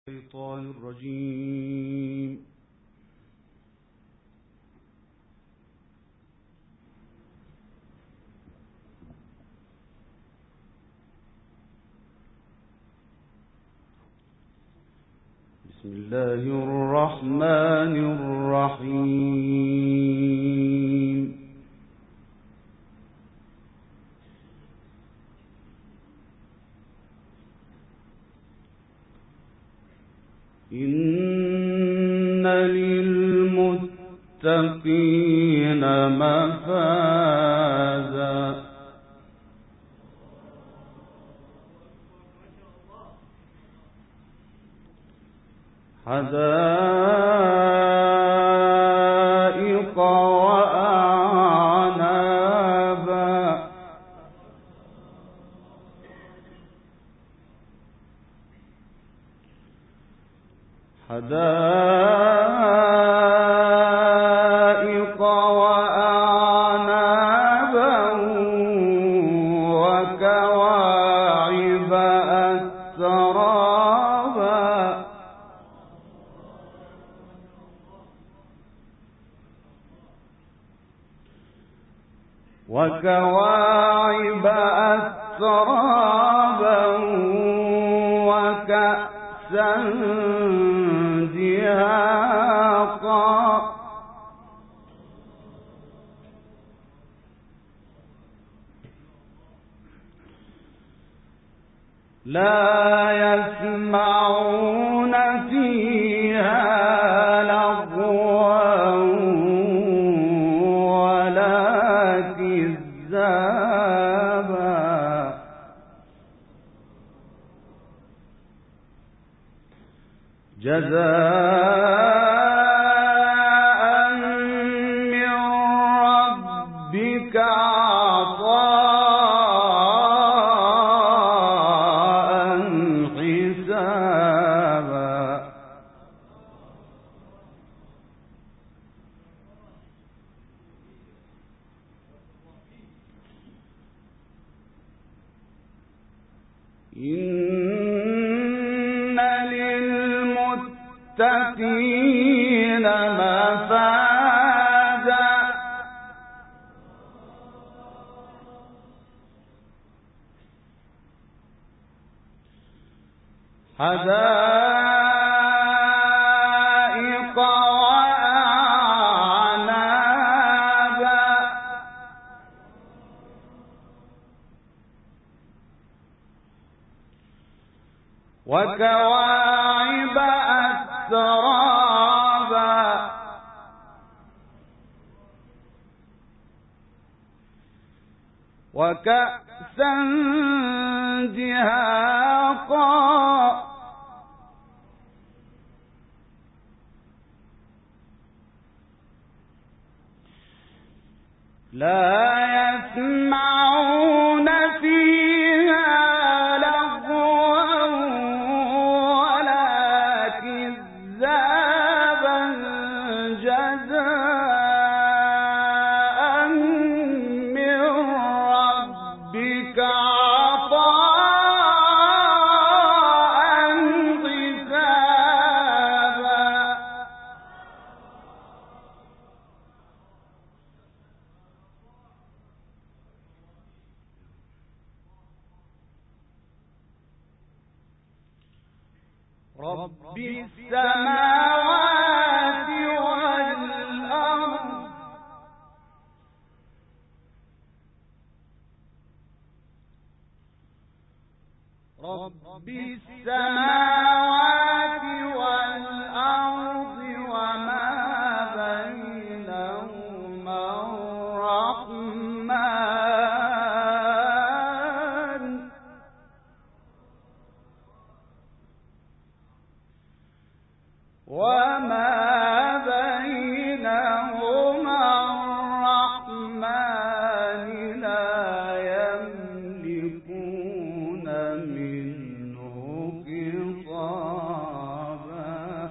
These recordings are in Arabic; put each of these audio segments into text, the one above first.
الشيطان الرجيم. بسم الله الرحمن الرحيم. إن للمتقين مفازا حدائق وأعنابا حدائق وأعنابا وكواعب أترابا وكأسا دهاقا لا يسمعون فيها لغوا ولا كذابا جزاء من ربك عطاء حسابا إن للمتقين مفازا حدائق وأعنابا وكواعب أترابا وكأسا دهاقا لا يسمعون فيها لغوا ولا كذابا جزاء من ربك عطاء حسابا رب السماوات والأرض رب السماوات والأرض وما بينهما الرحمن وما بينهما الرحمن لا يملكون منه خطابا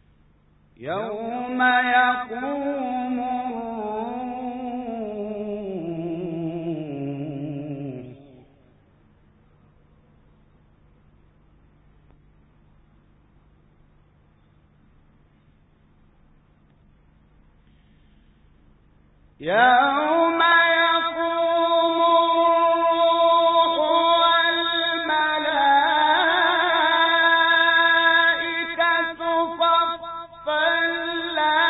يوم يقوم يوم يقوم الروح والملائكة صفا لا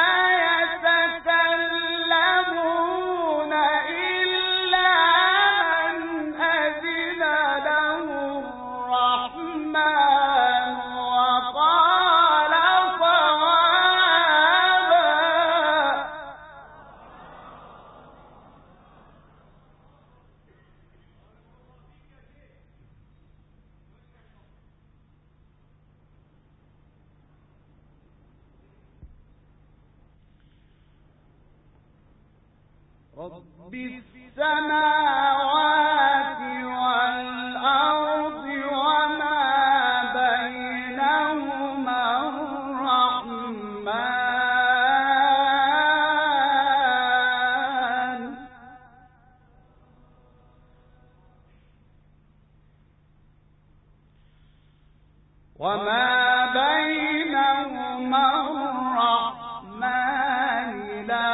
يتكلمون إلا من أذن له الرحمن وقال صوابا. رب السماوات والأرض وما بينهما الرحمن لا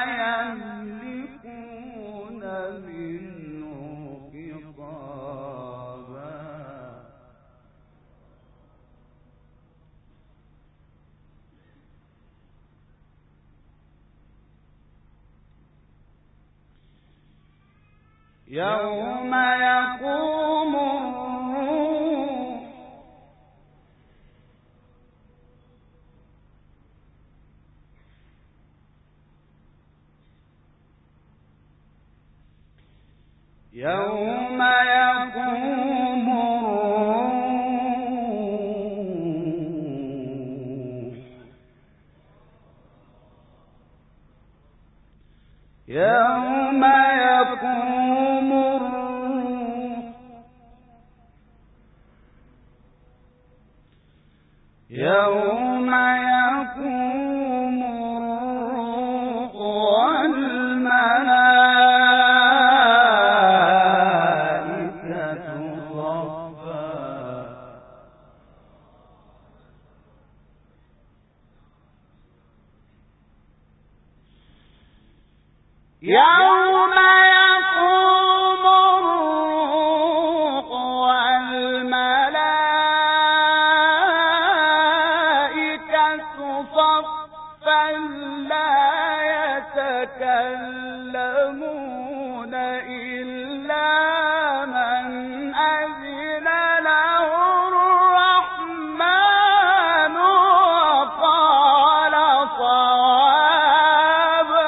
يملكون منه خطابا. يوم يقوم الروح يوم يقوم الروح يوم يقوم الروح يوم يقوم الروح والملائكة صفا. يوم يقوم الروح والملائكة صفا لا يتكلمون إلا من أذن له الرحمن وقال صوابا.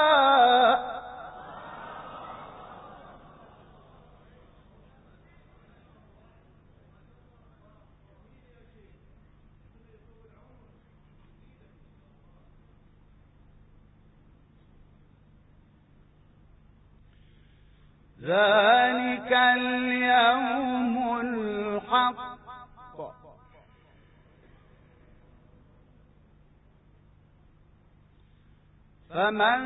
ذلك اليوم الحق فمن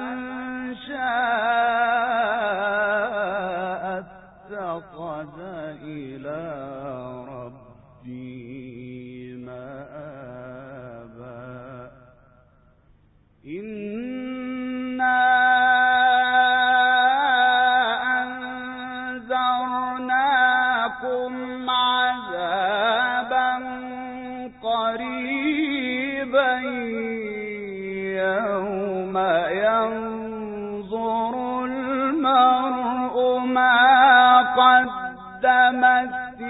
شاء اتخذ إلى ربه مآبا. إنا أنذرناكم عذابا قريبا يوم ينظر المرء ما قدمت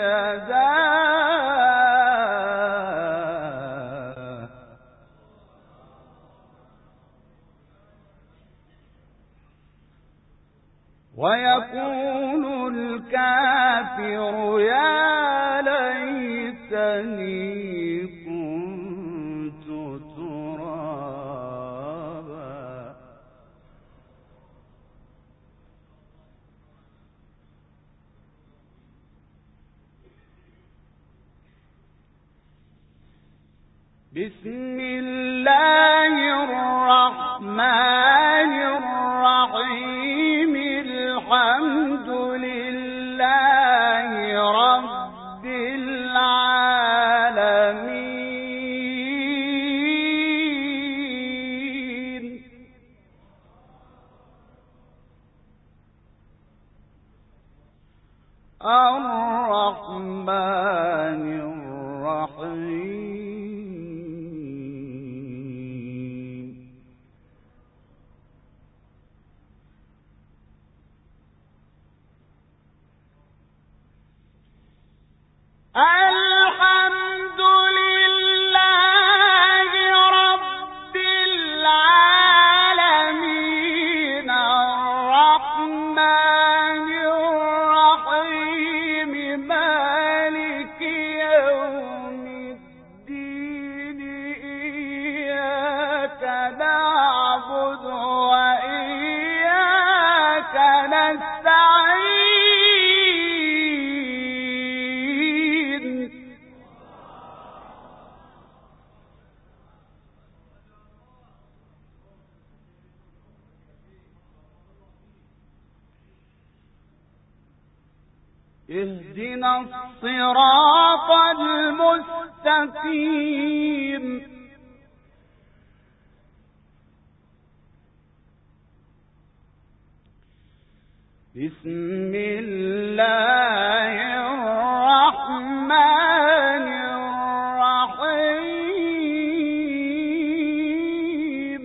يداه ويقول الكافر يا ليتني كنت ترابا. بسم الله الرحمن الرحيم. الحمد لله رب العالمين. الرحمن الرحيم. الحمد لله رب العالمين الرحمن الرحيم مالك يوم الدين إياك نعبد وإياك نستعين. اهدنا الصراط المستقيم بسم الله الرحمن الرحيم.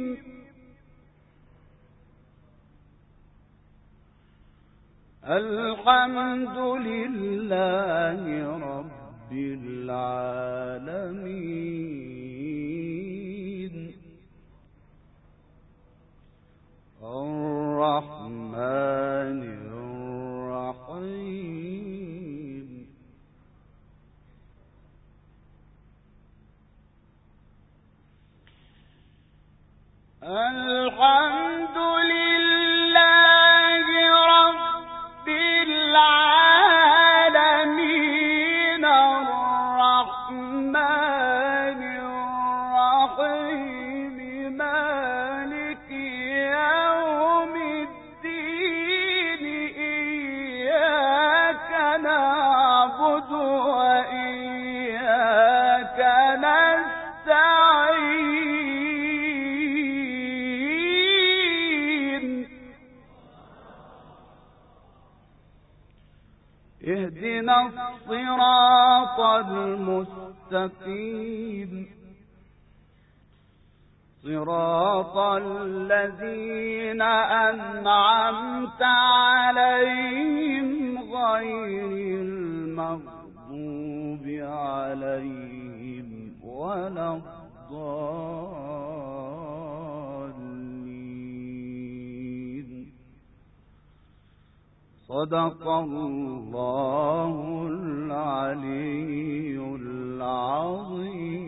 الحمد لله رب العالمين الرحمن الرحيم الحمد لله رب العالمين الرحمن الرحيم مالك يوم الدين إياك نعبد وإياك نستعين. اهدنا الصراط المستقيم صراط الذين أنعمت عليهم غير المغضوب عليهم ولا الضالين. صدق الله العلي العظيم.